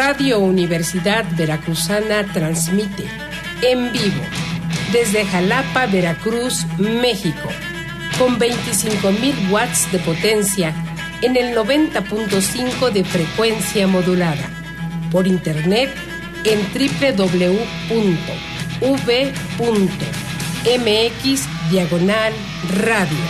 Radio Universidad Veracruzana transmite en vivo desde Jalapa, Veracruz, México, con 25,000 watts de potencia en el 90.5 de frecuencia modulada, por internet en www.v.mx/radio.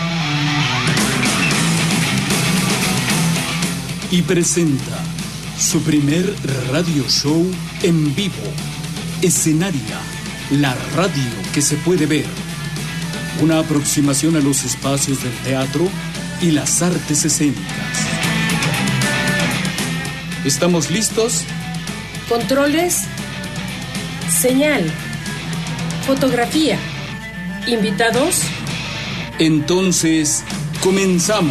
Y presenta su primer radio show en vivo, Escenaria, la radio que se puede ver. Una aproximación a los espacios del teatro y las artes escénicas. ¿Estamos listos? Controles, señal, fotografía, invitados. Entonces, comenzamos.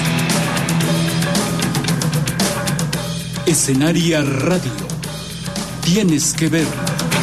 Escenaria Radio. Tienes que ver.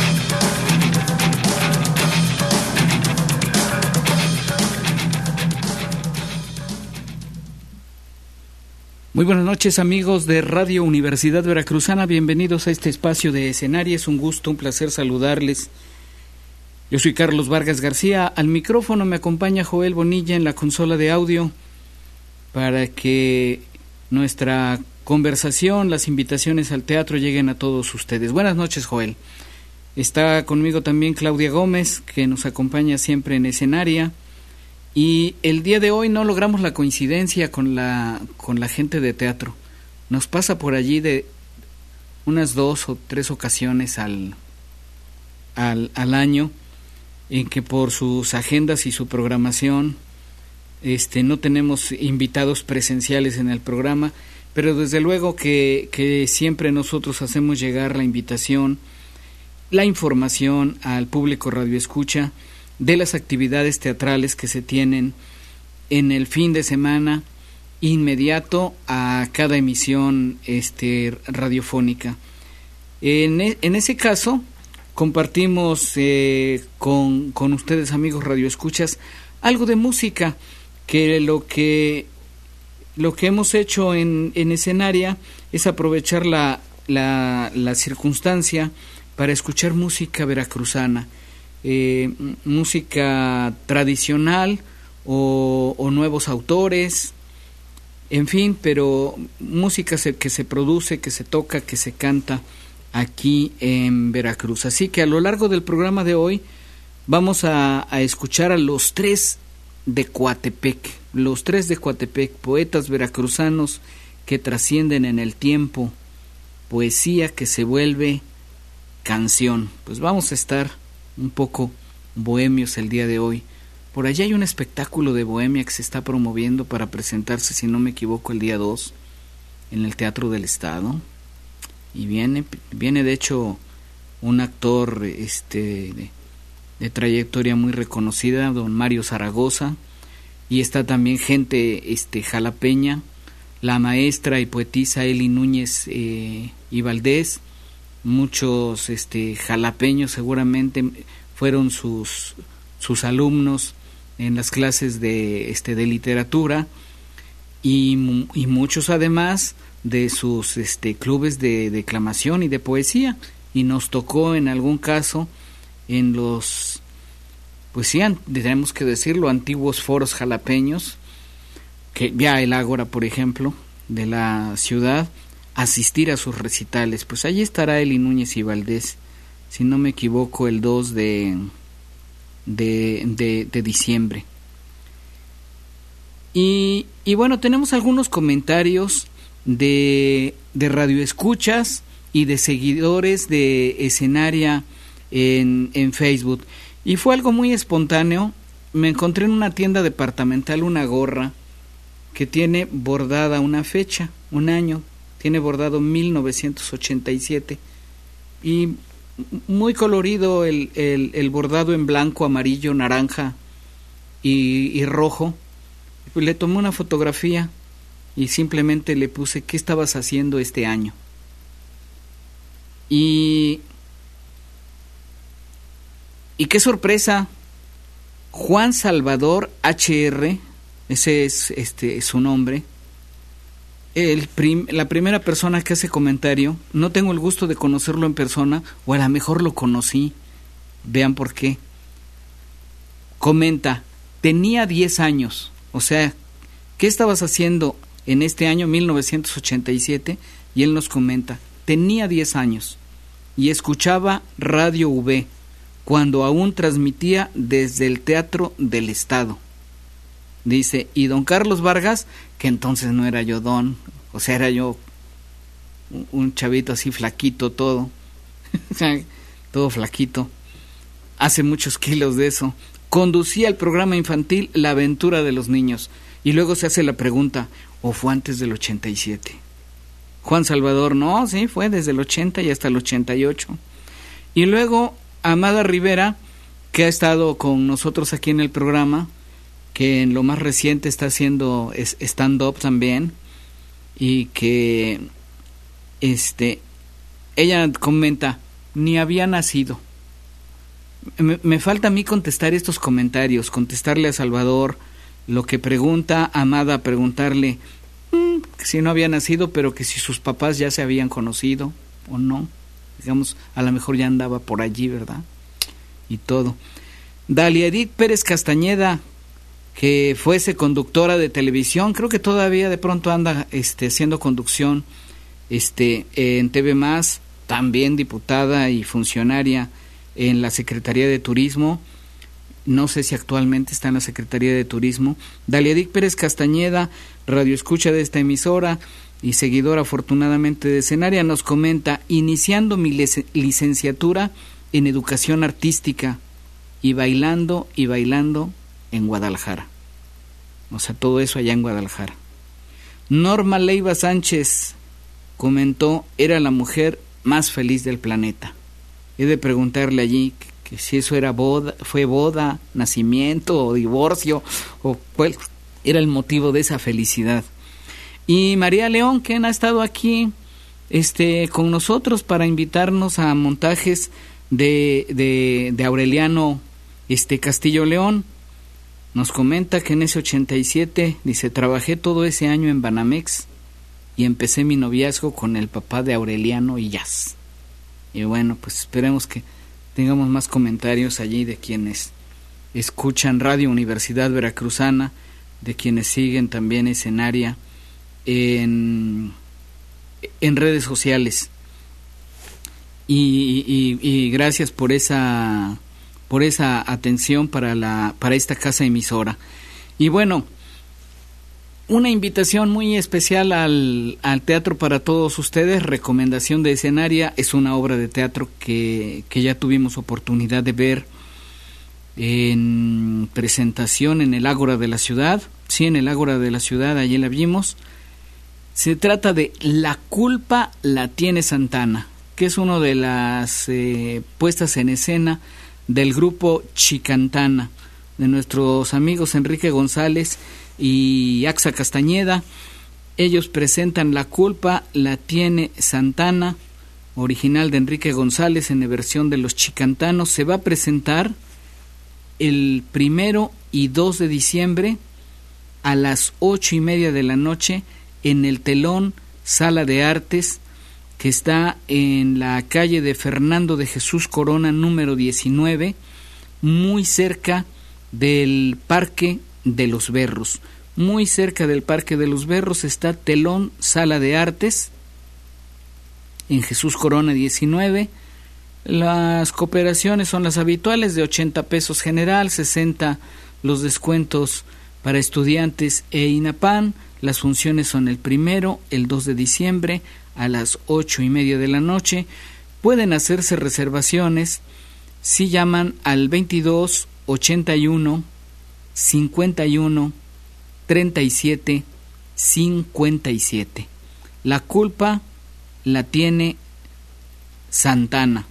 Muy buenas noches, amigos de Radio Universidad Veracruzana, bienvenidos a este espacio de Escenaria. Es un gusto, un placer saludarles. Yo soy Carlos Vargas García, al micrófono me acompaña Joel Bonilla en la consola de audio para que nuestra conversación, las invitaciones al teatro lleguen a todos ustedes. Buenas noches, Joel. Está conmigo también Claudia Gómez, que nos acompaña siempre en Escenaria. Y el día de hoy no logramos la coincidencia con la gente de teatro. Nos pasa por allí de unas 2 o 3 ocasiones al año en que por sus agendas y su programación no tenemos invitados presenciales en el programa, pero desde luego que siempre nosotros hacemos llegar la invitación, la información al público radioescucha de las actividades teatrales que se tienen en el fin de semana inmediato a cada emisión radiofónica. En ese caso compartimos con ustedes, amigos radioescuchas, algo de música, que lo que hemos hecho en Escenaria es aprovechar la circunstancia para escuchar música veracruzana. Música tradicional o nuevos autores, en fin, pero música que se produce, que se toca, que se canta aquí en Veracruz. Así que a lo largo del programa de hoy vamos a escuchar a los tres de Coatepec, poetas veracruzanos que trascienden en el tiempo, poesía que se vuelve canción. Pues vamos a estar un poco bohemios el día de hoy. Por allá hay un espectáculo de bohemia que se está promoviendo para presentarse, si no me equivoco, el día 2 en el Teatro del Estado, y viene de hecho un actor de trayectoria muy reconocida, don Mario Zaragoza, y está también gente jalapeña, la maestra y poetisa Eli Núñez y Valdés. Muchos jalapeños seguramente fueron sus alumnos en las clases de literatura, y muchos además de sus clubes de declamación y de poesía, y nos tocó en algún caso en los, pues sí, tenemos que decirlo, antiguos foros jalapeños, que ya el Ágora, por ejemplo, de la ciudad, asistir a sus recitales. Pues allí estará Eli Núñez y Valdés, si no me equivoco, el 2 de diciembre. Y bueno, tenemos algunos comentarios de radioescuchas y de seguidores de Escenaria en Facebook, y fue algo muy espontáneo. Me encontré en una tienda departamental una gorra que tiene bordada una fecha, un año. Tiene bordado 1987, y muy colorido el bordado en blanco, amarillo, naranja y rojo. Pues le tomé una fotografía y simplemente le puse ¿qué estabas haciendo este año? Y qué sorpresa, Juan Salvador HR, ese es su nombre. la primera persona que hace comentario, no tengo el gusto de conocerlo en persona, o a lo mejor lo conocí, vean por qué. Comenta, tenía 10 años, o sea, ¿qué estabas haciendo en este año 1987? Y él nos comenta, tenía 10 años y escuchaba Radio V cuando aún transmitía desde el Teatro del Estado. Dice, y don Carlos Vargas, que entonces no era yo don, o sea, era yo un chavito así flaquito todo, todo flaquito, hace muchos kilos de eso, conducía el programa infantil La Aventura de los Niños, y luego se hace la pregunta, ¿o fue antes del 87? Juan Salvador, no, sí, fue desde el 80 y hasta el 88. Y luego Amada Rivera, que ha estado con nosotros aquí en el programa, que en lo más reciente está haciendo stand-up también, y que ella comenta, ni había nacido. Me falta a mí contestar estos comentarios, contestarle a Salvador lo que pregunta Amada, preguntarle que si no había nacido, pero que si sus papás ya se habían conocido o no, digamos, a lo mejor ya andaba por allí, ¿verdad? Y todo. Dalia Edith Pérez Castañeda, que fuese conductora de televisión, creo que todavía de pronto anda haciendo conducción en TV Más, también diputada y funcionaria en la Secretaría de Turismo, no sé si actualmente está en la Secretaría de Turismo. Dalia Edith Pérez Castañeda, radioescucha de esta emisora y seguidora afortunadamente de Escenaria, nos comenta, iniciando mi licenciatura en Educación Artística y bailando en Guadalajara. O sea, todo eso allá en Guadalajara. Norma Leiva Sánchez comentó, era la mujer más feliz del planeta. He de preguntarle allí que si eso era fue boda, nacimiento o divorcio, o cuál era el motivo de esa felicidad. Y María León, quien ha estado aquí con nosotros para invitarnos a montajes de Aureliano Castillo León, nos comenta que en ese 87, dice, trabajé todo ese año en Banamex y empecé mi noviazgo con el papá de Aureliano Illaz. Y bueno, pues esperemos que tengamos más comentarios allí de quienes escuchan Radio Universidad Veracruzana, de quienes siguen también Escenaria en redes sociales. Y gracias por esa atención para esta casa emisora. Y bueno, una invitación muy especial al Teatro para Todos Ustedes, recomendación de Escenaria, es una obra de teatro que ya tuvimos oportunidad de ver en presentación en el Ágora de la Ciudad. Sí, en el Ágora de la Ciudad, allí la vimos. Se trata de La culpa la tiene Santana, que es una de las puestas en escena del grupo Chicantana, de nuestros amigos Enrique González y Axa Castañeda. Ellos presentan La culpa la tiene Santana, original de Enrique González en la versión de los Chicantanos. Se va a presentar el 1 y 2 de diciembre a las 8:30 de la noche en el Telón Sala de Artes, que está en la calle de Fernando de Jesús Corona número 19, muy cerca del Parque de los Berros. Muy cerca del Parque de los Berros está Telón Sala de Artes, en Jesús Corona 19. Las cooperaciones son las habituales, de 80 pesos general, 60 los descuentos para estudiantes e INAPAN. Las funciones son el 1, el 2 de diciembre a las 8:30 de la noche. Pueden hacerse reservaciones si llaman al 22 81 51 37 57. La culpa la tiene Santana,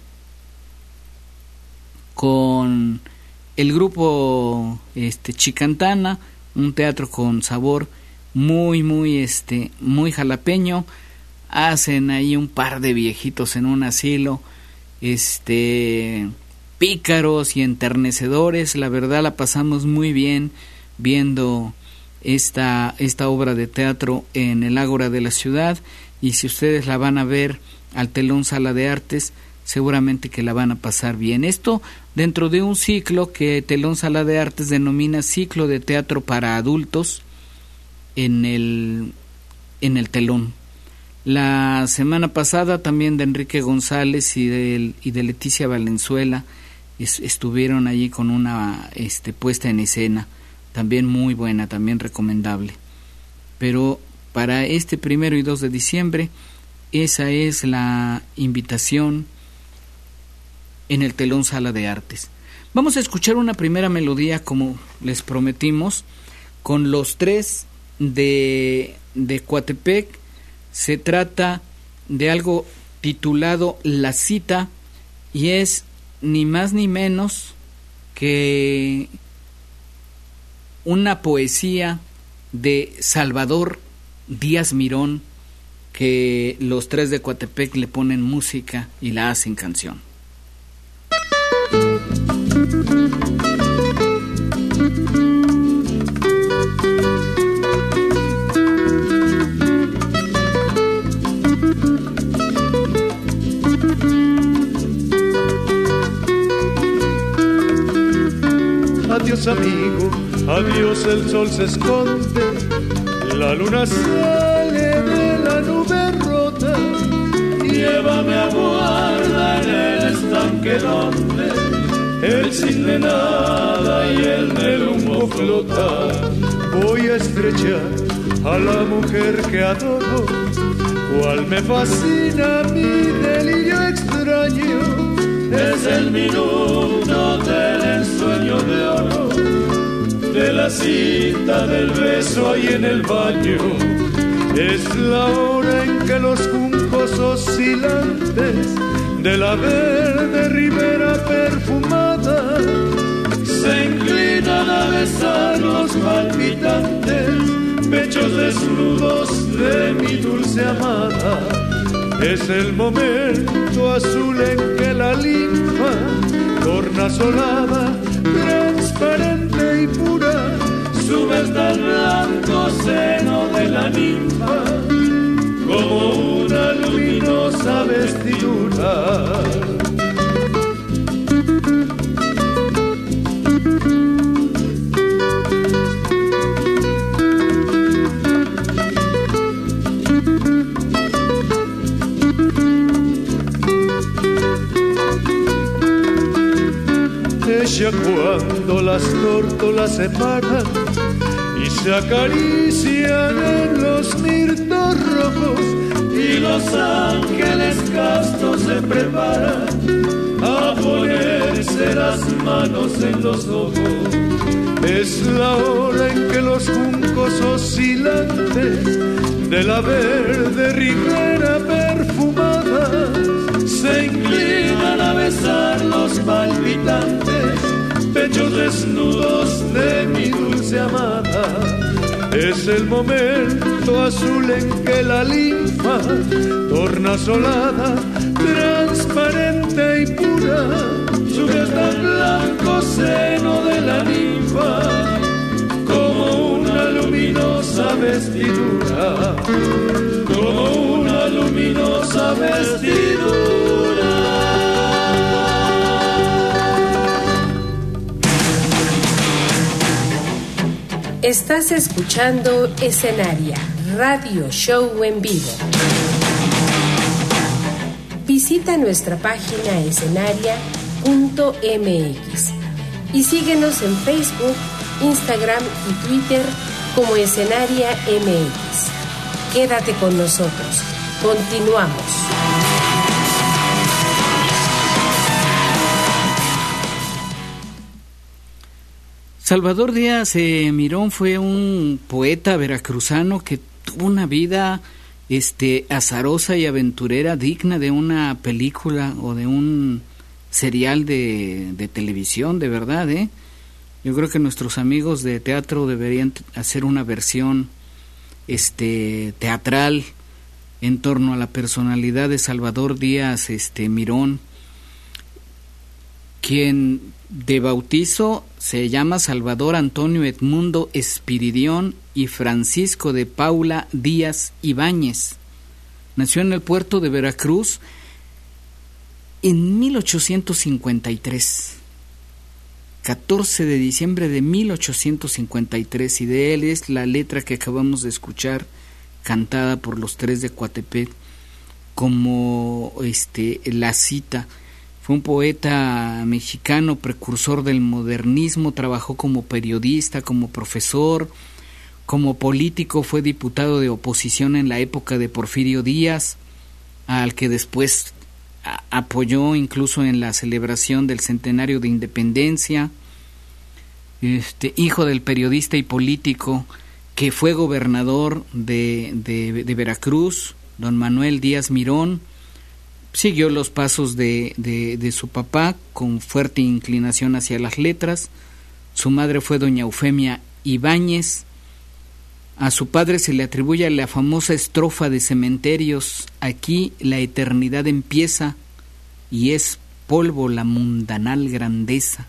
con el grupo Chicantana, un teatro con sabor muy jalapeño. Hacen ahí un par de viejitos en un asilo, pícaros y enternecedores. La verdad la pasamos muy bien viendo esta obra de teatro en el Ágora de la ciudad, y si ustedes la van a ver al Telón Sala de Artes, seguramente que la van a pasar bien. Esto dentro de un ciclo que Telón Sala de Artes denomina Ciclo de Teatro para Adultos en el Telón. La semana pasada también de Enrique González y de Leticia Valenzuela estuvieron allí con una puesta en escena, también muy buena, también recomendable. Pero para este 1 y 2 de diciembre, esa es la invitación en el Telón Sala de Artes. Vamos a escuchar una primera melodía, como les prometimos, con los 3 de Coatepec. Se trata de algo titulado La Cita, y es ni más ni menos que una poesía de Salvador Díaz Mirón, que los 3 de Coatepec le ponen música y la hacen canción. Adiós amigo, adiós, el sol se esconde, la luna sale de la nube rota. Llévame a guardar en el estanque donde el cisne nada y el del humo flota. Voy a estrechar a la mujer que adoro, cual me fascina mi delirio extraño. Es el minuto del ensueño de oro, de la cita del beso ahí en el baño. Es la hora en que los juncos oscilantes de la verde ribera perfumada se inclinan a besar los palpitantes pechos desnudos de mi dulce amada. Es el momento azul en que la linfa, tornasolada, transparente y pura, sube hasta el blanco seno de la ninfa como una luminosa vestidura. Ella cuando las tórtolas se paran y se acarician en los mirtos rojos y los ángeles castos se preparan a ponerse las manos en los ojos. Es la hora en que los juncos oscilantes de la verde ribera perfumada se inclinan a besar los palpitantes pechos desnudos de mi dulce amada. Es el momento azul en que la linfa, tornasolada, transparente y pura, sube hasta el blanco seno de la ninfa como una luminosa vestidura, como una luminosa vestidura. Estás escuchando Escenaria, radio show en vivo. Visita nuestra página escenaria.mx y síguenos en Facebook, Instagram y Twitter como Escenaria MX. Quédate con nosotros. Continuamos. Salvador Díaz Mirón fue un poeta veracruzano que tuvo una vida azarosa y aventurera, digna de una película o de un serial de televisión, de verdad, Yo creo que nuestros amigos de teatro deberían hacer una versión teatral en torno a la personalidad de Salvador Díaz Mirón, quien de bautizo se llama Salvador Antonio Edmundo Espiridión y Francisco de Paula Díaz Ibáñez. Nació en el puerto de Veracruz en 1853, 14 de diciembre de 1853, y de él es la letra que acabamos de escuchar, cantada por los Tres de Coatepec, como la cita. Fue un poeta mexicano, precursor del modernismo, trabajó como periodista, como profesor, como político, fue diputado de oposición en la época de Porfirio Díaz, al que después apoyó incluso en la celebración del centenario de independencia. Hijo del periodista y político que fue gobernador de Veracruz, don Manuel Díaz Mirón. Siguió los pasos de su papá con fuerte inclinación hacia las letras. Su madre fue doña Eufemia Ibáñez. A su padre se le atribuye la famosa estrofa de Cementerios: aquí la eternidad empieza y es polvo la mundanal grandeza.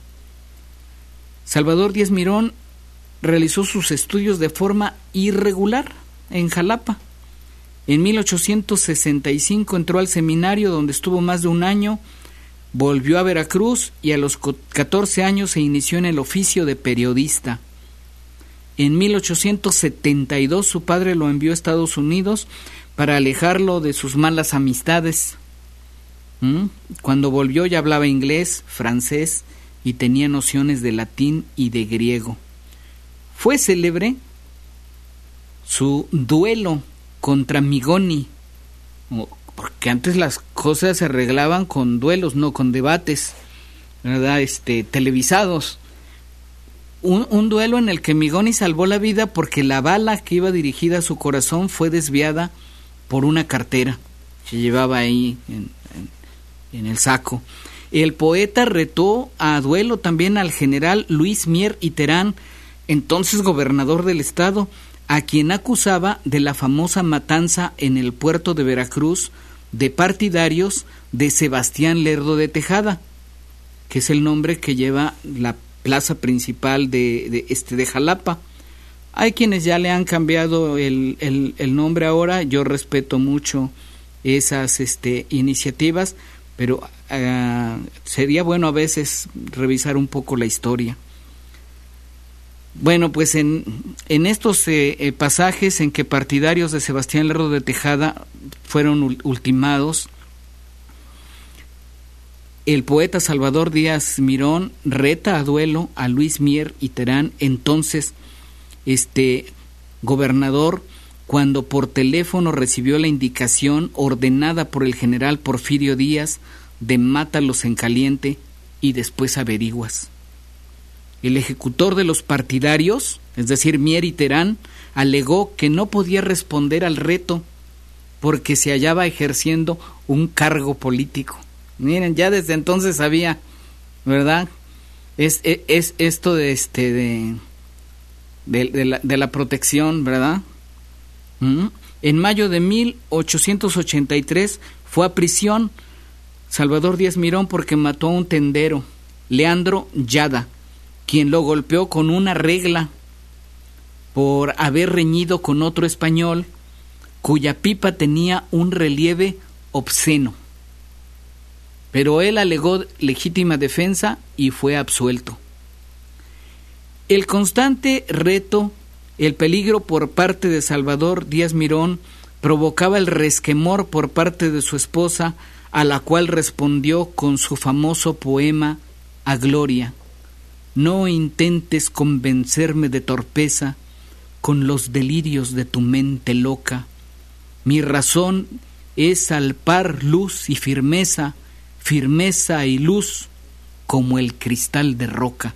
Salvador Díaz Mirón realizó sus estudios de forma irregular en Jalapa. En 1865 entró al seminario, donde estuvo más de un año, volvió a Veracruz y a los 14 años se inició en el oficio de periodista. En 1872 su padre lo envió a Estados Unidos para alejarlo de sus malas amistades. Cuando volvió ya hablaba inglés, francés y tenía nociones de latín y de griego. Fue célebre su duelo contra Migoni, porque antes las cosas se arreglaban con duelos, no con debates, ¿verdad? Televisados. Un duelo en el que Migoni salvó la vida porque la bala que iba dirigida a su corazón fue desviada por una cartera que llevaba ahí en el saco. El poeta retó a duelo también al general Luis Mier y Terán, entonces gobernador del estado, a quien acusaba de la famosa matanza en el puerto de Veracruz de partidarios de Sebastián Lerdo de Tejada, que es el nombre que lleva la plaza principal de Jalapa. Hay quienes ya le han cambiado el nombre ahora. Yo respeto mucho esas iniciativas, pero sería bueno a veces revisar un poco la historia. Bueno, pues en estos pasajes en que partidarios de Sebastián Lerdo de Tejada fueron ultimados, el poeta Salvador Díaz Mirón reta a duelo a Luis Mier y Terán, entonces gobernador, cuando por teléfono recibió la indicación ordenada por el general Porfirio Díaz de mátalos en caliente y después averiguas. El ejecutor de los partidarios, es decir, Mier y Terán, alegó que no podía responder al reto porque se hallaba ejerciendo un cargo político. Miren, ya desde entonces sabía, ¿verdad? Es esto de la protección, ¿verdad? En mayo de 1883 fue a prisión Salvador Díaz Mirón porque mató a un tendero, Leandro Yada, quien lo golpeó con una regla por haber reñido con otro español cuya pipa tenía un relieve obsceno. Pero él alegó legítima defensa y fue absuelto. El constante reto, el peligro por parte de Salvador Díaz Mirón provocaba el resquemor por parte de su esposa, a la cual respondió con su famoso poema A Gloria: no intentes convencerme de torpeza con los delirios de tu mente loca. Mi razón es al par luz y firmeza, firmeza y luz como el cristal de roca.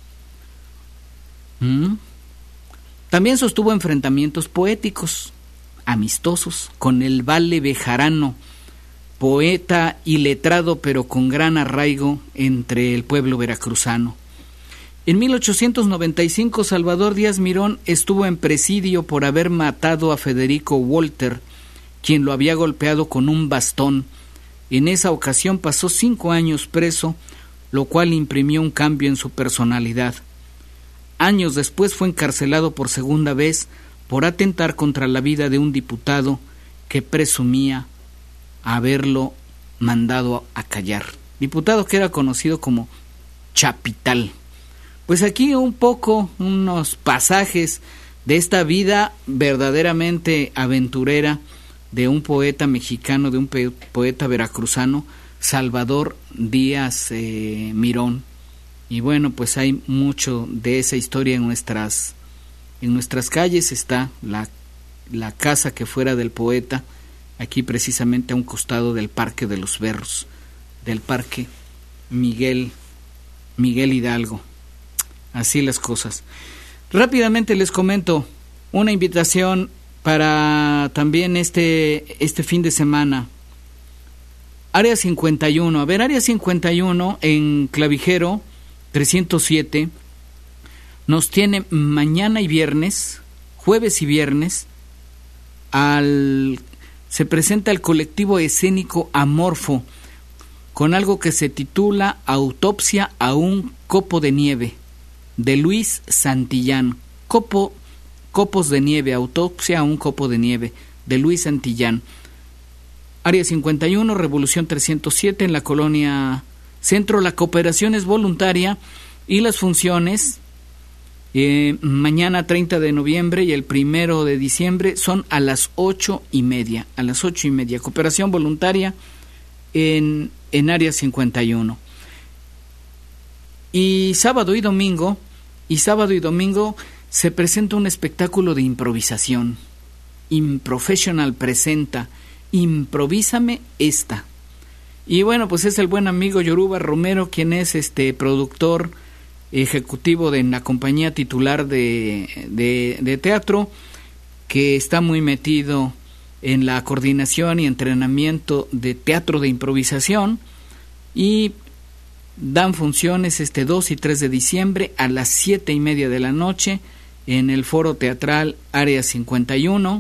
También sostuvo enfrentamientos poéticos, amistosos, con el Vale Bejarano, poeta y letrado pero con gran arraigo entre el pueblo veracruzano. En 1895 Salvador Díaz Mirón estuvo en presidio por haber matado a Federico Walter, quien lo había golpeado con un bastón. En esa ocasión pasó 5 años preso, lo cual imprimió un cambio en su personalidad. Años después fue encarcelado por segunda vez por atentar contra la vida de un diputado que presumía haberlo mandado a callar. Diputado que era conocido como Chapital. Pues aquí un poco, unos pasajes de esta vida verdaderamente aventurera de un poeta mexicano, de un poeta veracruzano, Salvador Díaz Mirón. Y bueno, pues hay mucho de esa historia en nuestras calles. Está la casa que fuera del poeta, aquí precisamente a un costado del Parque de los Berros, del Parque Miguel Hidalgo. Así las cosas. Rápidamente les comento una invitación para también este fin de semana. Área 51. A ver, Área 51 en Clavijero 307 nos tiene mañana y viernes, jueves y viernes, se presenta el colectivo escénico Amorfo con algo que se titula Autopsia a un copo de nieve, de Luis Santillán. Copos de nieve, autopsia a un copo de nieve, de Luis Santillán. Área 51, Revolución 307, en la colonia Centro. La cooperación es voluntaria y las funciones mañana 30 de noviembre y el 1 de diciembre son a las 8:30. A las 8:30. Cooperación voluntaria en Área 51. Y sábado y domingo se presenta un espectáculo de improvisación. Improfessional presenta Improvísame esta. Y bueno, pues es el buen amigo Yoruba Romero quien es productor ejecutivo en la compañía titular de teatro, que está muy metido en la coordinación y entrenamiento de teatro de improvisación, y dan funciones 2 y 3 de diciembre a las 7:30 de la noche en el Foro Teatral Área 51.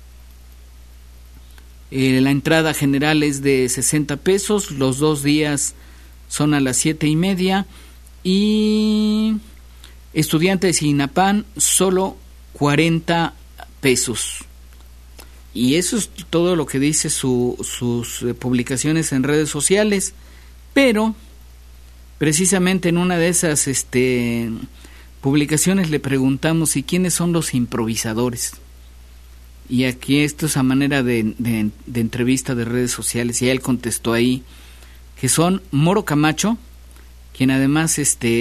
La entrada general es de 60 pesos, los 2 días son a las 7:30, y estudiantes y INAPAN solo 40 pesos. Y eso es todo lo que dice sus publicaciones en redes sociales, pero precisamente en una de esas publicaciones le preguntamos ¿y quiénes son los improvisadores? Y aquí esto es a manera de entrevista de redes sociales, y él contestó ahí que son Moro Camacho, quien además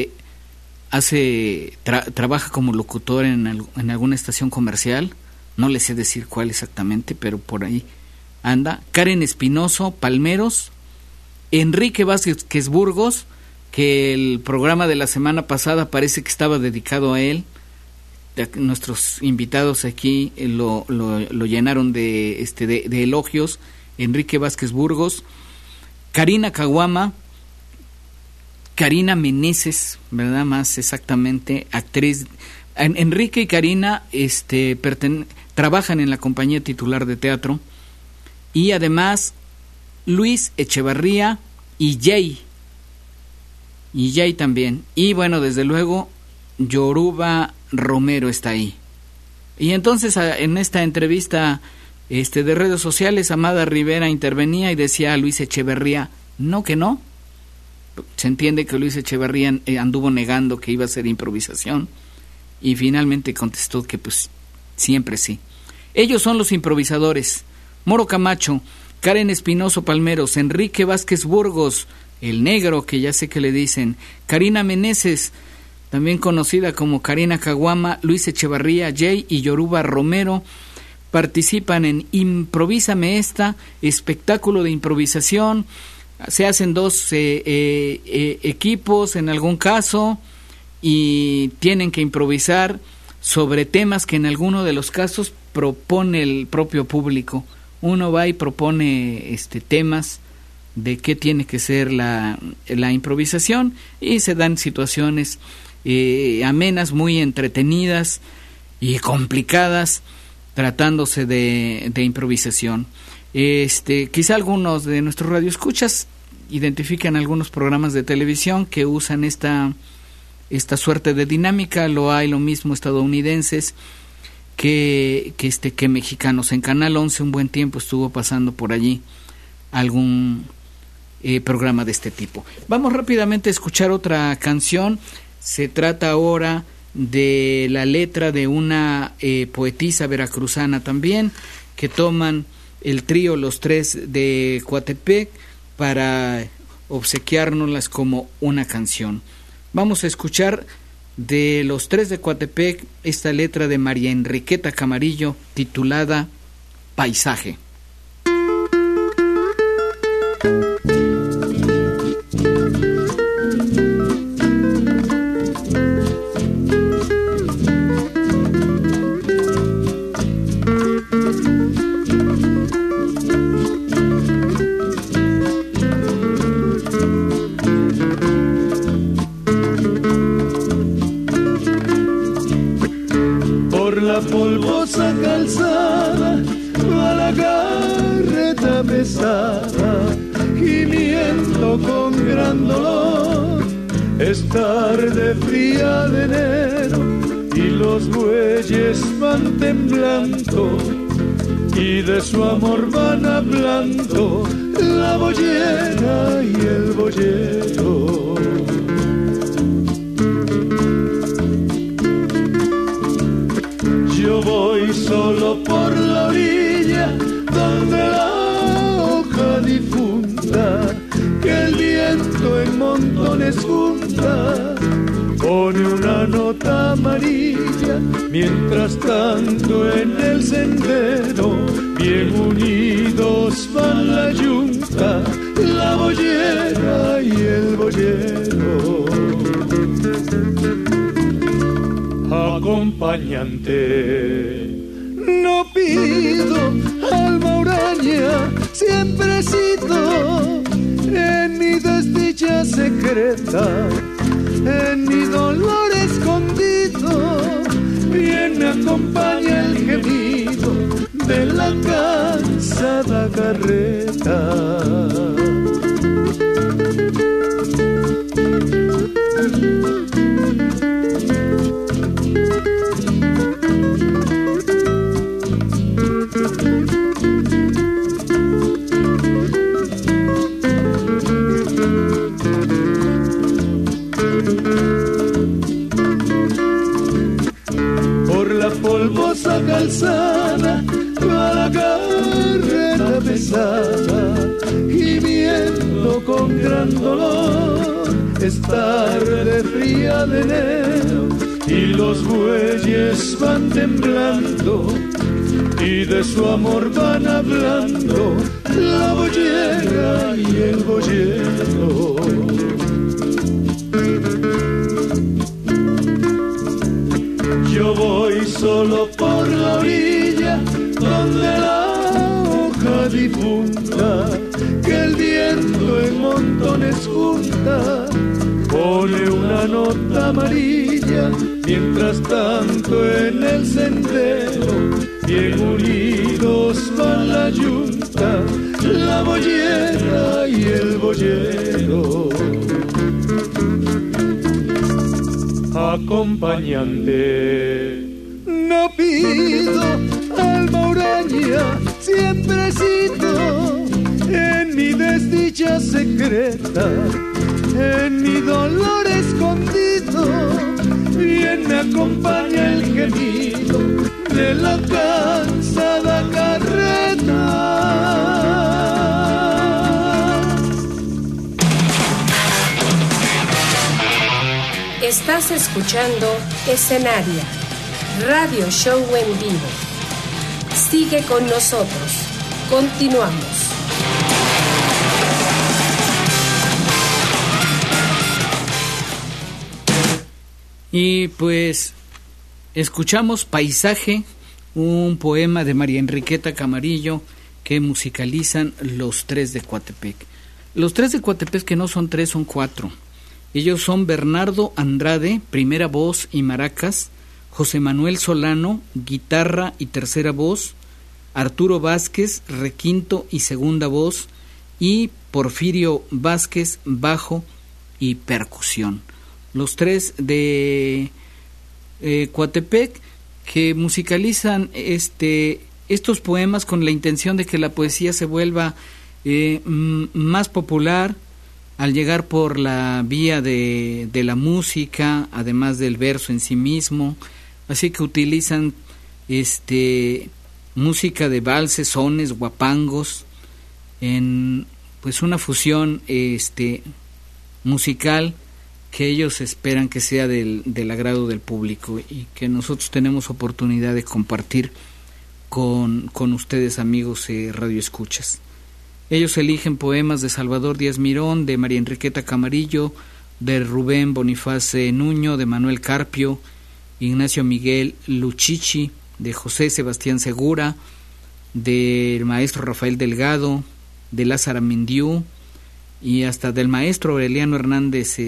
trabaja como locutor en alguna estación comercial, no le sé decir cuál exactamente, pero por ahí anda. Karen Espinoso Palmeros, Enrique Vázquez Burgos, que el programa de la semana pasada parece que estaba dedicado a él. Nuestros invitados aquí lo llenaron de elogios. Enrique Vázquez Burgos, Karina Caguama, Karina Meneses, ¿verdad? Más exactamente, actriz. Enrique y Karina trabajan en la compañía titular de teatro, y además Luis Echevarría y Jay también. Y bueno, desde luego Yoruba Romero está ahí. Y entonces en esta entrevista de redes sociales, Amada Rivera intervenía y decía a Luis Echeverría, no, que no. Se entiende que Luis Echeverría anduvo negando que iba a ser improvisación, y finalmente contestó que pues siempre sí. Ellos son los improvisadores: Moro Camacho, Karen Espinoso Palmeros, Enrique Vázquez Burgos, el negro, que ya sé que le dicen, Karina Meneses, también conocida como Karina Caguama, Luis Echevarría, Jay y Yoruba Romero. Participan en Improvísame esta, espectáculo de improvisación. Se hacen 2 equipos en algún caso, y tienen que improvisar sobre temas que en alguno de los casos propone el propio público. Uno va y propone temas de qué tiene que ser la improvisación, y se dan situaciones amenas, muy entretenidas y complicadas, tratándose de improvisación. Quizá algunos de nuestros radioescuchas identifican algunos programas de televisión que usan esta suerte de dinámica. Lo mismo estadounidenses, que mexicanos. En Canal 11 un buen tiempo estuvo pasando por allí algún programa de este tipo. Vamos rápidamente a escuchar otra canción. Se trata ahora de la letra de una poetisa veracruzana también, que toman el trío Los Tres de Coatepec para obsequiárnoslas como una canción. Vamos a escuchar de Los Tres de Coatepec esta letra de María Enriqueta Camarillo titulada Paisaje. Polvosa calzada, a la carreta pesada, gimiendo con gran dolor. Es tarde fría de enero y los bueyes van temblando, y de su amor van hablando la boyera y el boyero. Yo voy solo por la orilla donde la hoja difunta, que el viento en montones junta, pone una nota amarilla. Mientras tanto en el sendero, bien unidos van la yunta, la boyera y el boyero. Acompañante, no pido alma huraña, siemprecito en mi desdicha secreta, en mi dolor escondido, bien me acompaña el gemido de la cansada carreta. Polvosa calzada, a la carreta pesada, gimiendo con gran dolor. Es tarde fría de enero y los bueyes van temblando, y de su amor van hablando la boyera y el boyero. Yo voy solo por la orilla donde la hoja difunta, que el viento en montones junta, pone una nota amarilla. Mientras tanto en el sendero, bien unidos van la yunta, la boyera y el boyero. Acompañante, no pido alma huraña, siemprecito en mi desdicha secreta, en mi dolor escondido, bien me acompaña el gemido de la cansada carreta. Estás escuchando Escenaria, radio show en vivo. Sigue con nosotros. Continuamos. Y pues escuchamos Paisaje, un poema de María Enriqueta Camarillo que musicalizan Los Tres de Coatepec. Los Tres de Coatepec, que no son tres, son cuatro. Ellos son Bernardo Andrade, primera voz y maracas, José Manuel Solano, guitarra y tercera voz, Arturo Vázquez, requinto y segunda voz, y Porfirio Vázquez, bajo y percusión. Los Tres de Coatepec que musicalizan estos poemas con la intención de que la poesía se vuelva más popular al llegar por la vía de la música, además del verso en sí mismo. Así que utilizan música de valses, sones, guapangos, en pues una fusión musical que ellos esperan que sea del agrado del público y que nosotros tenemos oportunidad de compartir con ustedes, amigos radioescuchas. Ellos eligen poemas de Salvador Díaz Mirón, de María Enriqueta Camarillo, de Rubén Boniface Nuño, de Manuel Carpio, Ignacio Miguel Luchichi, de José Sebastián Segura, del maestro Rafael Delgado, de Lázara Mindiú y hasta del maestro Aureliano Hernández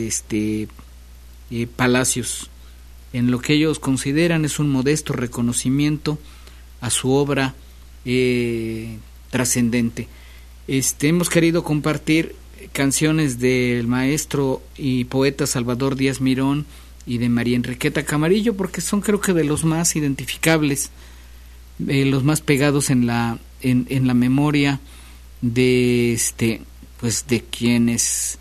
Palacios. En lo que ellos consideran es un modesto reconocimiento a su obra trascendente. Hemos querido compartir canciones del maestro y poeta Salvador Díaz Mirón y de María Enriqueta Camarillo porque son, creo que, de los más identificables, los más pegados en la memoria de pues de quienes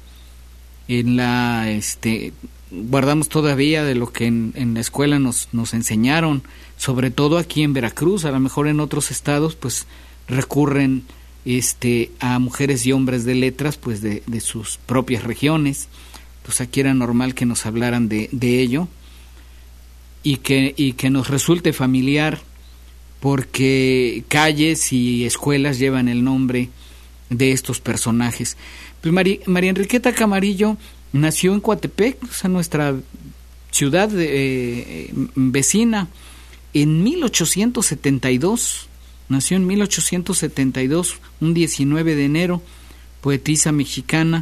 guardamos todavía de lo que en la escuela nos enseñaron, sobre todo aquí en Veracruz. A lo mejor en otros estados pues recurren a mujeres y hombres de letras pues de sus propias regiones. Pues aquí era normal que nos hablaran de ello y que nos resulte familiar porque calles y escuelas llevan el nombre de estos personajes. Pues María Enriqueta Camarillo nació en Coatepec, o sea, nuestra ciudad vecina, en 1872. Nació en 1872, un 19 de enero, poetisa mexicana.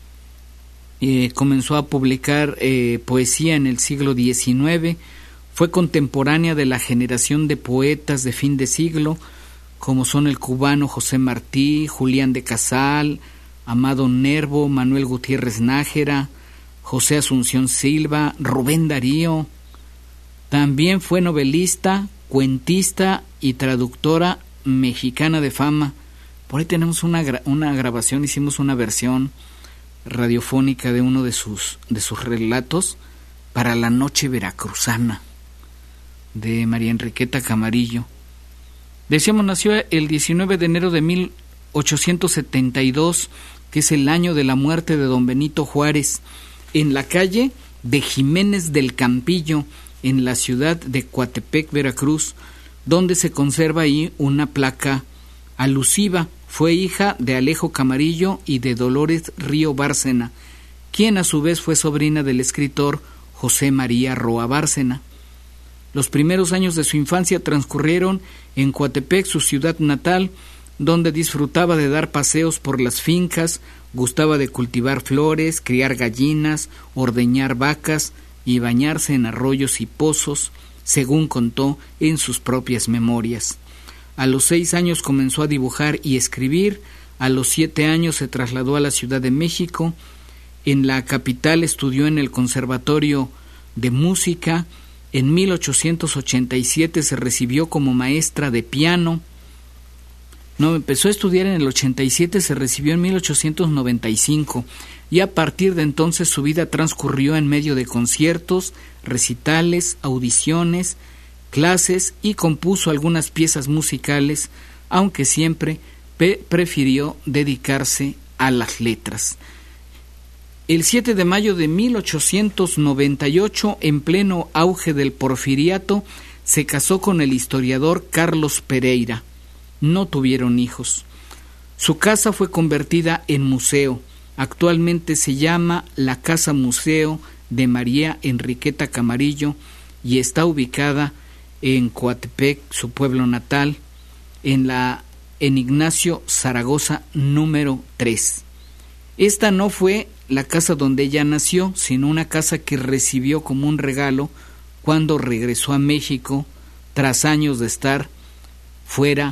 Comenzó a publicar poesía en el siglo XIX. Fue contemporánea de la generación de poetas de fin de siglo, como son el cubano José Martí, Julián de Casal, Amado Nervo, Manuel Gutiérrez Nájera, José Asunción Silva, Rubén Darío. También fue novelista, cuentista y traductora mexicana de fama. Por ahí tenemos una grabación, hicimos una versión radiofónica de uno de sus relatos para la Noche Veracruzana de María Enriqueta Camarillo. Decíamos, nació el 19 de enero de 1872, que es el año de la muerte de don Benito Juárez, en la calle de Jiménez del Campillo, en la ciudad de Coatepec, Veracruz, donde se conserva ahí una placa alusiva. Fue hija de Alejo Camarillo y de Dolores Río Bárcena, quien a su vez fue sobrina del escritor José María Roa Bárcena. Los primeros años de su infancia transcurrieron en Coatepec, su ciudad natal, donde disfrutaba de dar paseos por las fincas, gustaba de cultivar flores, criar gallinas, ordeñar vacas y bañarse en arroyos y pozos, según contó en sus propias memorias. A los 6 años comenzó a dibujar y escribir. A los 7 años se trasladó a la Ciudad de México. En la capital estudió en el Conservatorio de Música. En 1887 se recibió como maestra de piano. Empezó a estudiar en el 87, se recibió en 1895 y a partir de entonces su vida transcurrió en medio de conciertos, recitales, audiciones, clases y compuso algunas piezas musicales, aunque siempre prefirió dedicarse a las letras. El 7 de mayo de 1898, en pleno auge del porfiriato, se casó con el historiador Carlos Pereira. No tuvieron hijos. Su casa fue convertida en museo. Actualmente se llama la Casa Museo de María Enriqueta Camarillo y está ubicada en Coatepec, su pueblo natal, en Ignacio Zaragoza número 3. Esta no fue la casa donde ella nació, sino una casa que recibió como un regalo cuando regresó a México tras años de estar fuera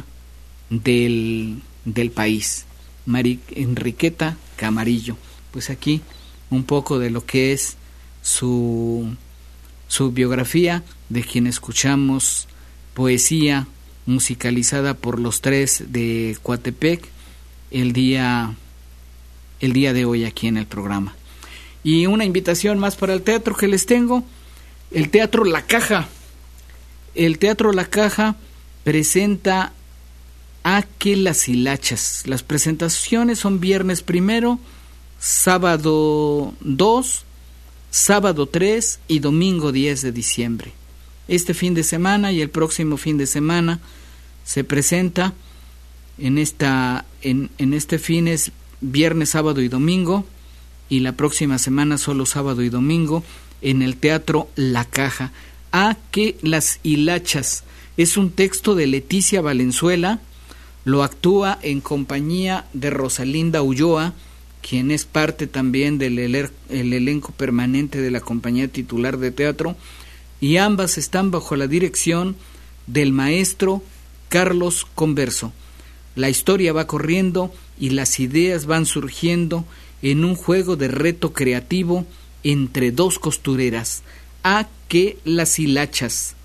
del país. María Enriqueta Camarillo. Pues aquí un poco de lo que es su su biografía, de quien escuchamos poesía musicalizada por los tres de Coatepec el día de hoy aquí en el programa. Y una invitación más para el teatro que les tengo, el Teatro La Caja. El Teatro La Caja presenta Aque las Hilachas. Las presentaciones son viernes 1, sábado 2, sábado 3 y domingo 10 de diciembre. Este fin de semana y el próximo fin de semana se presenta en este fin es viernes, sábado y domingo, y la próxima semana solo sábado y domingo en el Teatro La Caja. A que las hilachas es un texto de Leticia Valenzuela, lo actúa en compañía de Rosalinda Ulloa, quien es parte también del elenco permanente de la compañía titular de teatro, y ambas están bajo la dirección del maestro Carlos Converso. La historia va corriendo y las ideas van surgiendo en un juego de reto creativo entre dos costureras. A que las hilachas.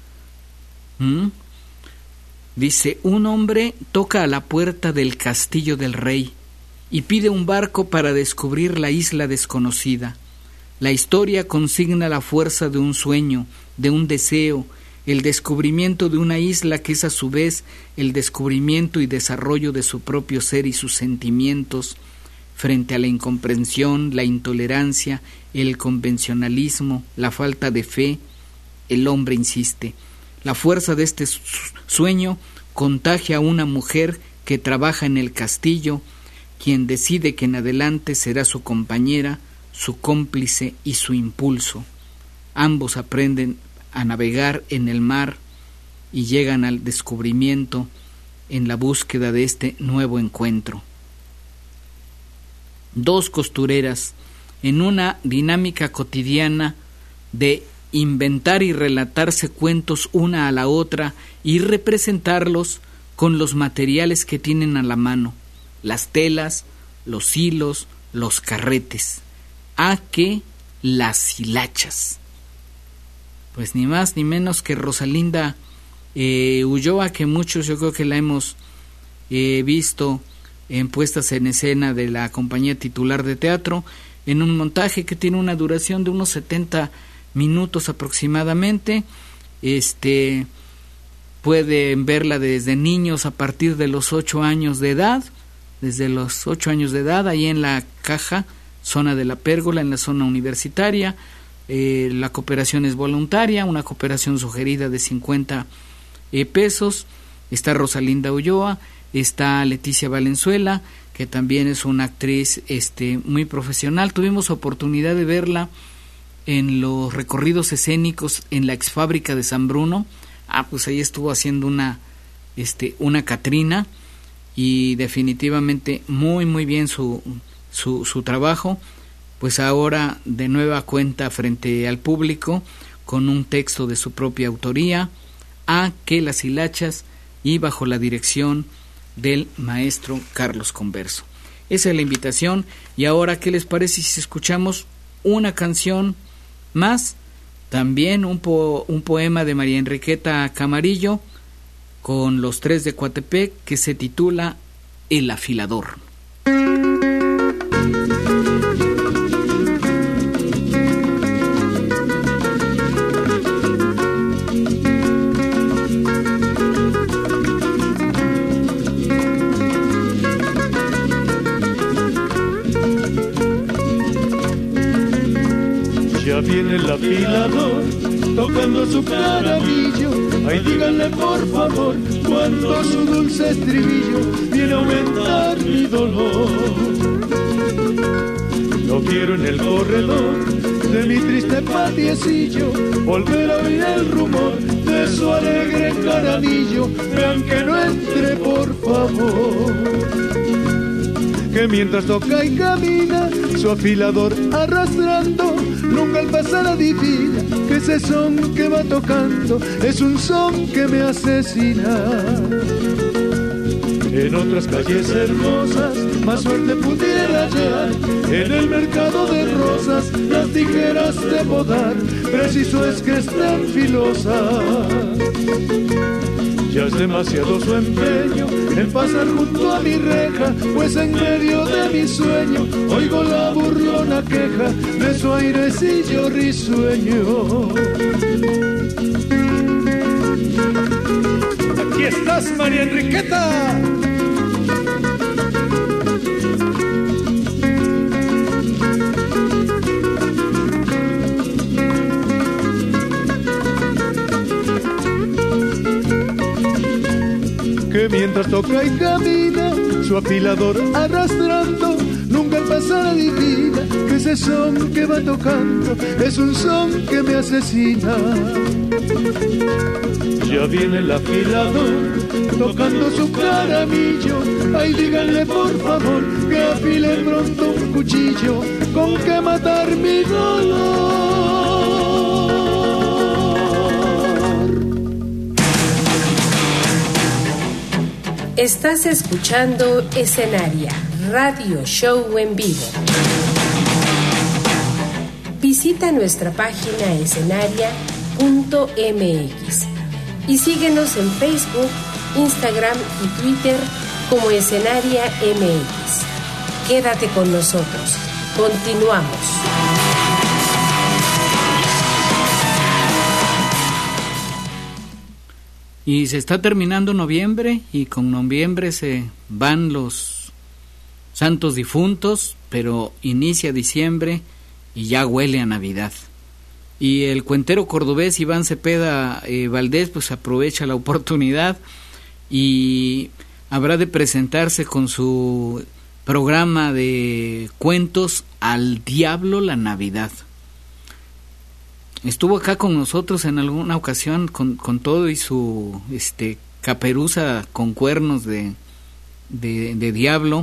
Dice, un hombre toca a la puerta del castillo del rey y pide un barco para descubrir la isla desconocida. La historia consigna la fuerza de un sueño, de un deseo, el descubrimiento de una isla que es a su vez el descubrimiento y desarrollo de su propio ser y sus sentimientos frente a la incomprensión, la intolerancia, el convencionalismo, la falta de fe. El hombre insiste. La fuerza de este sueño contagia a una mujer que trabaja en el castillo, quien decide que en adelante será su compañera, su cómplice y su impulso. Ambos aprenden a navegar en el mar y llegan al descubrimiento en la búsqueda de este nuevo encuentro. Dos costureras en una dinámica cotidiana de inventar y relatarse cuentos una a la otra y representarlos con los materiales que tienen a la mano, las telas, los hilos, los carretes. A que las hilachas. Pues ni más ni menos que Rosalinda Ulloa, que muchos yo creo que la hemos visto en puestas en escena de la compañía titular de teatro, en un montaje que tiene una duración de unos 70 minutos aproximadamente. Pueden verla desde niños a partir de los 8 años de edad, ahí en La Caja, zona de La Pérgola, en la zona universitaria. La cooperación es voluntaria, una cooperación sugerida de 50 pesos. Está Rosalinda Ulloa, está Leticia Valenzuela, que también es una actriz muy profesional. Tuvimos oportunidad de verla en los recorridos escénicos en la exfábrica de San Bruno. Pues ahí estuvo haciendo una Catrina, y definitivamente muy muy bien su trabajo. Pues ahora de nueva cuenta frente al público con un texto de su propia autoría, A que las hilachas, y bajo la dirección del maestro Carlos Converso. Esa es la invitación. Y ahora, ¿qué les parece si escuchamos una canción más? También un poema de María Enriqueta Camarillo con los tres de Coatepec, que se titula El afilador. Ya viene el afilador tocando su carabillo. Ay, díganle por favor cuando su dulce estribillo viene a aumentar mi dolor. Lo quiero en el corredor de mi triste patiecillo, volver a oír el rumor de su alegre caramillo. Vean que no entre, por favor. Que mientras toca y camina, su afilador arrastrando, nunca al pasar adivina que ese son que va tocando es un son que me asesina. en otras calles hermosas más suerte pudiera hallar. En el mercado de rosas las tijeras de podar, preciso es que estén filosas. Ya es demasiado su empeño en pasar junto a mi reja, pues en medio de mi sueño oigo la burlona queja de su airecillo risueño. Aquí estás, María Enriqueta. Que mientras toca y camina, su afilador arrastrando, nunca pasa adivina que ese son que va tocando es un son que me asesina. Ya viene el afilador tocando su caramillo, ay díganle por favor que afile pronto un cuchillo con que matar mi dolor. Estás escuchando Escenaria, radio show en vivo. Visita nuestra página escenaria.mx y síguenos en Facebook, Instagram y Twitter como Escenaria MX. Quédate con nosotros. Continuamos. Y se está terminando noviembre y con noviembre se van los santos difuntos, pero inicia diciembre y ya huele a Navidad. Y el cuentero cordobés Iván Cepeda Valdés pues aprovecha la oportunidad y habrá de presentarse con su programa de cuentos Al Diablo la Navidad. Estuvo acá con nosotros en alguna ocasión con todo y su caperuza con cuernos de diablo.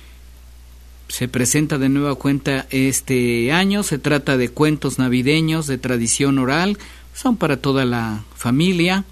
Se presenta de nueva cuenta este año. Se trata de cuentos navideños de tradición oral, son para toda la familia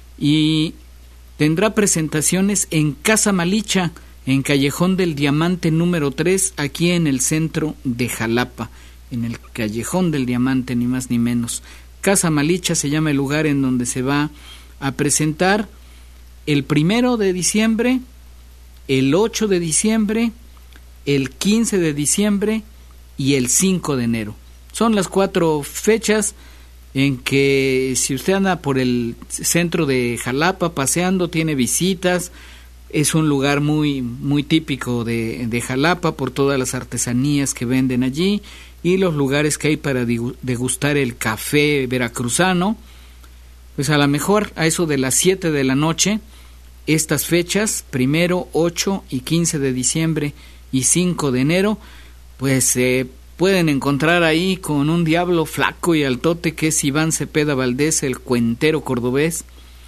y tendrá presentaciones en Casa Malicha, en Callejón del Diamante número 3, aquí en el centro de Jalapa. En el Callejón del Diamante, ni más ni menos. Casa Malicha se llama el lugar en donde se va a presentar el 1 de diciembre, el 8 de diciembre, el 15 de diciembre y el 5 de enero. Son las 4 fechas en que si usted anda por el centro de Jalapa paseando, tiene visitas. Es un lugar muy, muy típico de Jalapa por todas las artesanías que venden allí y los lugares que hay para degustar el café veracruzano. Pues a lo mejor a eso de las 7 de la noche, estas fechas, 1, 8 y 15 de diciembre y 5 de enero, pues se pueden encontrar ahí con un diablo flaco y altote que es Iván Cepeda Valdés, el cuentero cordobés,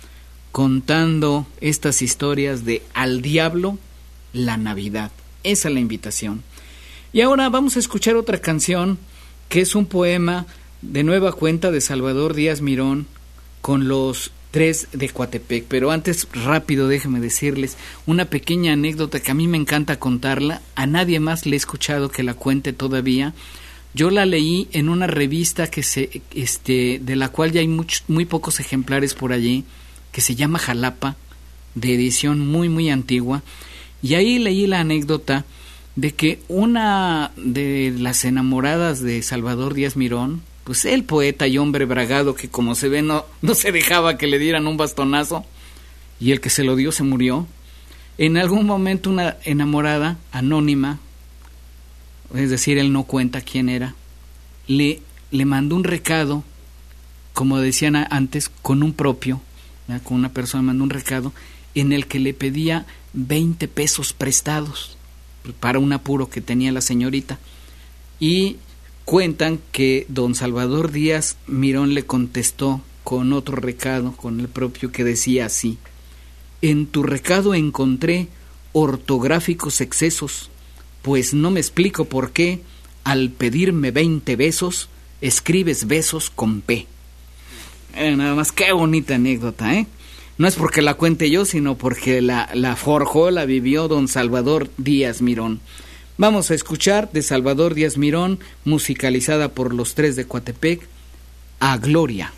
contando estas historias de Al Diablo la Navidad. Esa es la invitación. Y ahora vamos a escuchar otra canción que es un poema de nueva cuenta de Salvador Díaz Mirón con los 3 de Coatepec. Pero antes, rápido, déjenme decirles una pequeña anécdota que a mí me encanta contarla. A nadie más le he escuchado que la cuente todavía. Yo la leí en una revista que de la cual ya hay muy pocos ejemplares por allí, que se llama Jalapa, de edición muy muy antigua, y ahí leí la anécdota de que una de las enamoradas de Salvador Díaz Mirón, pues el poeta y hombre bragado que como se ve no se dejaba que le dieran un bastonazo, y el que se lo dio se murió. En algún momento una enamorada anónima, es decir, él no cuenta quién era, le mandó un recado, como decían antes, con un propio, con una persona mandó un recado en el que le pedía 20 pesos prestados para un apuro que tenía la señorita, y cuentan que don Salvador Díaz Mirón le contestó con otro recado, con el propio, que decía así: en tu recado encontré ortográficos excesos, pues no me explico por qué al pedirme 20 besos escribes besos con P. Nada más, qué bonita anécdota, ¿eh? No es porque la cuente yo, sino porque la forjó, la vivió don Salvador Díaz Mirón. Vamos a escuchar de Salvador Díaz Mirón, musicalizada por los Tres de Coatepec, A Gloria.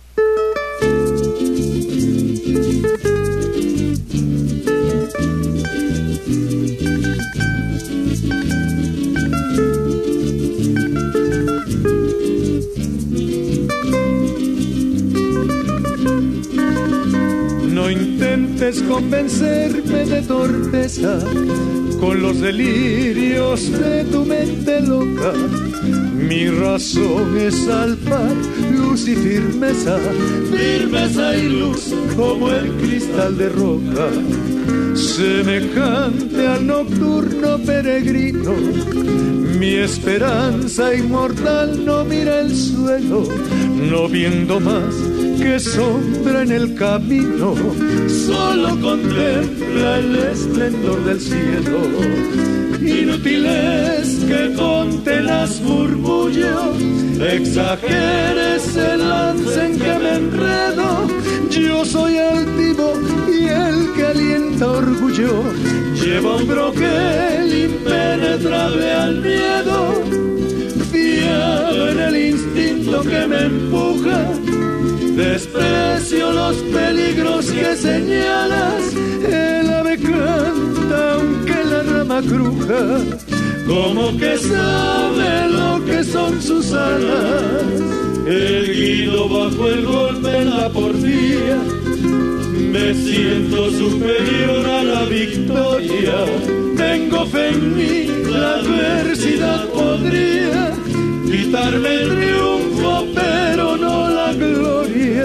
No intentes convencerme de torpeza con los delirios de tu mente loca. Mi razón es al par, luz y firmeza, firmeza y luz como el cristal de roca. Semejante al nocturno peregrino, mi esperanza inmortal no mira el suelo, no viendo más que sombra en el camino, solo contempla el esplendor del cielo. Inútil es que con tenaz murmullo exageres el lance en que me enredo. Yo soy altivo y el que alienta orgullo lleva un broquel impenetrable al miedo. Fiado en el instinto que me empuja, desprecio los peligros que señalas. El ave canta aunque la rama cruja, como que sabe lo que son sus alas. Erguido bajo el golpe en la porfía, me siento superior a la victoria. Tengo fe en mí, la adversidad podría quitarme el triunfo, pero no la gloria.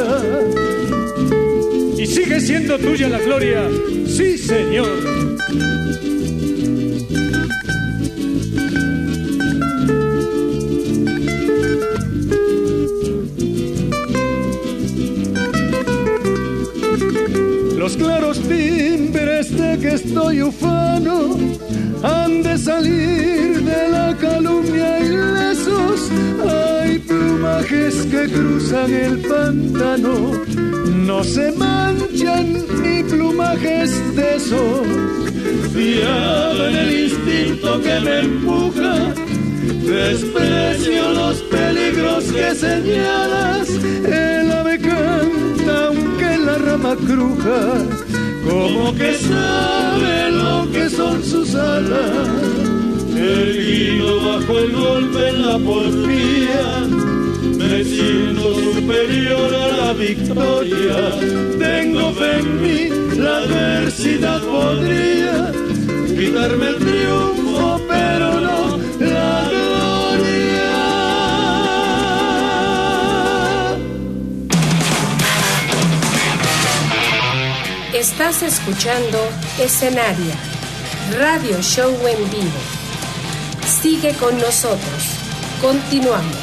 ¿Y sigue siendo tuya la gloria? Sí, Señor. Los claros timbres de que estoy ufano han de salir de la calumnia ilesos. Hay plumajes que cruzan el pantano, no se manchan ni plumajes de esos. Fiado en el instinto que me empuja, desprecio los peligros que señalas. El ave canta aunque la rama cruja, como que sabe lo que son sus alas. Erguido bajo el golpe en la porfía, me siento superior a la victoria. Tengo fe en mí, la adversidad podría quitarme el triunfo, pero no la gloria. Estás escuchando Escenaria, radio show en vivo. Sigue con nosotros. Continuamos.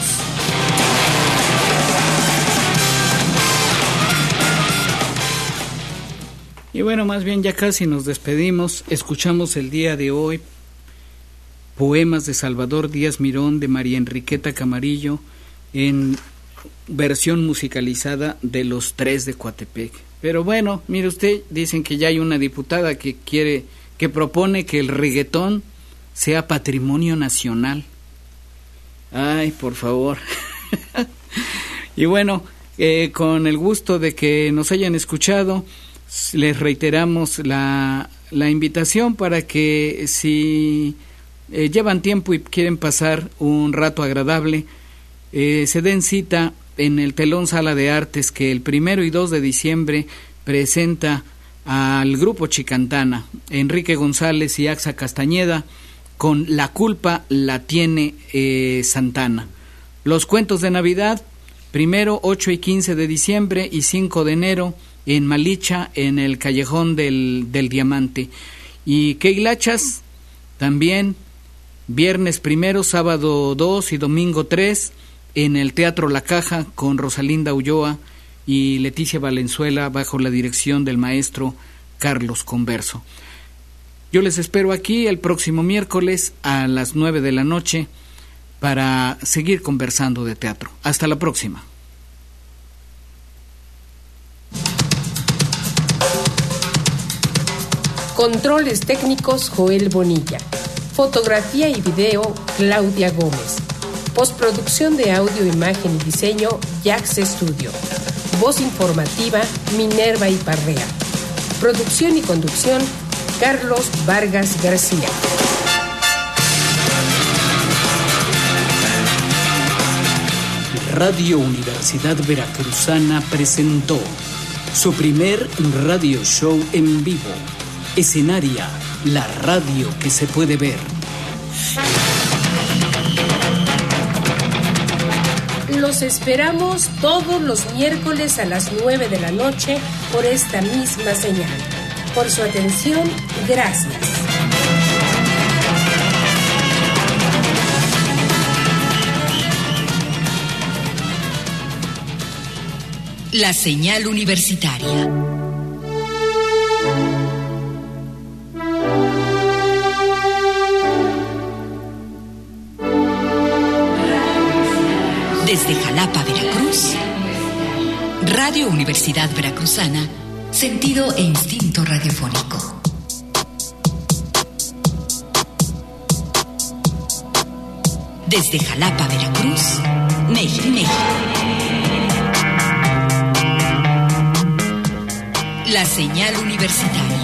Y bueno, más bien ya casi nos despedimos. Escuchamos el día de hoy poemas de Salvador Díaz Mirón, de María Enriqueta Camarillo, en versión musicalizada de los Tres de Coatepec. Pero bueno, mire usted, dicen que ya hay una diputada que propone que el reggaetón sea patrimonio nacional. Ay, por favor. Y bueno, con el gusto de que nos hayan escuchado, les reiteramos la invitación para que si llevan tiempo y quieren pasar un rato agradable, se den cita en el Telón Sala de Artes, que el 1 y 2 de diciembre presenta al grupo Chicantana, Enrique González y Axa Castañeda, con La culpa la tiene Santana. Los cuentos de Navidad, 1, 8 y 15 de diciembre y 5 de enero, en Malicha, en el Callejón del Diamante. Y Queilachas, también, viernes 1, sábado 2 y domingo 3, en el Teatro La Caja, con Rosalinda Ulloa y Leticia Valenzuela, bajo la dirección del maestro Carlos Converso. Yo les espero aquí el próximo miércoles a las 9 de la noche para seguir conversando de teatro. Hasta la próxima. Controles técnicos Joel Bonilla. Fotografía y video Claudia Gómez. Postproducción de audio, imagen y diseño Jax Studio. Voz informativa Minerva Iparrea. Producción y conducción Carlos Vargas García. Radio Universidad Veracruzana presentó su primer radio show en vivo. Escenaria, la radio que se puede ver. Los esperamos todos los miércoles a las 9 de la noche por esta misma señal. Por su atención, gracias. La señal universitaria. Desde Jalapa, Veracruz, Radio Universidad Veracruzana, sentido e instinto radiofónico. Desde Jalapa, Veracruz, México. La señal universitaria.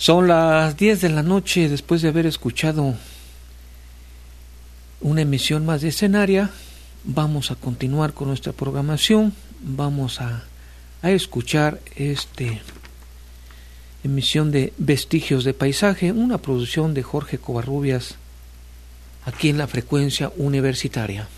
Son las 10 de la noche después de haber escuchado una emisión más de Escenaria. Vamos a continuar con nuestra programación. Vamos a escuchar emisión de Vestigios de Paisaje, una producción de Jorge Covarrubias aquí en la frecuencia universitaria.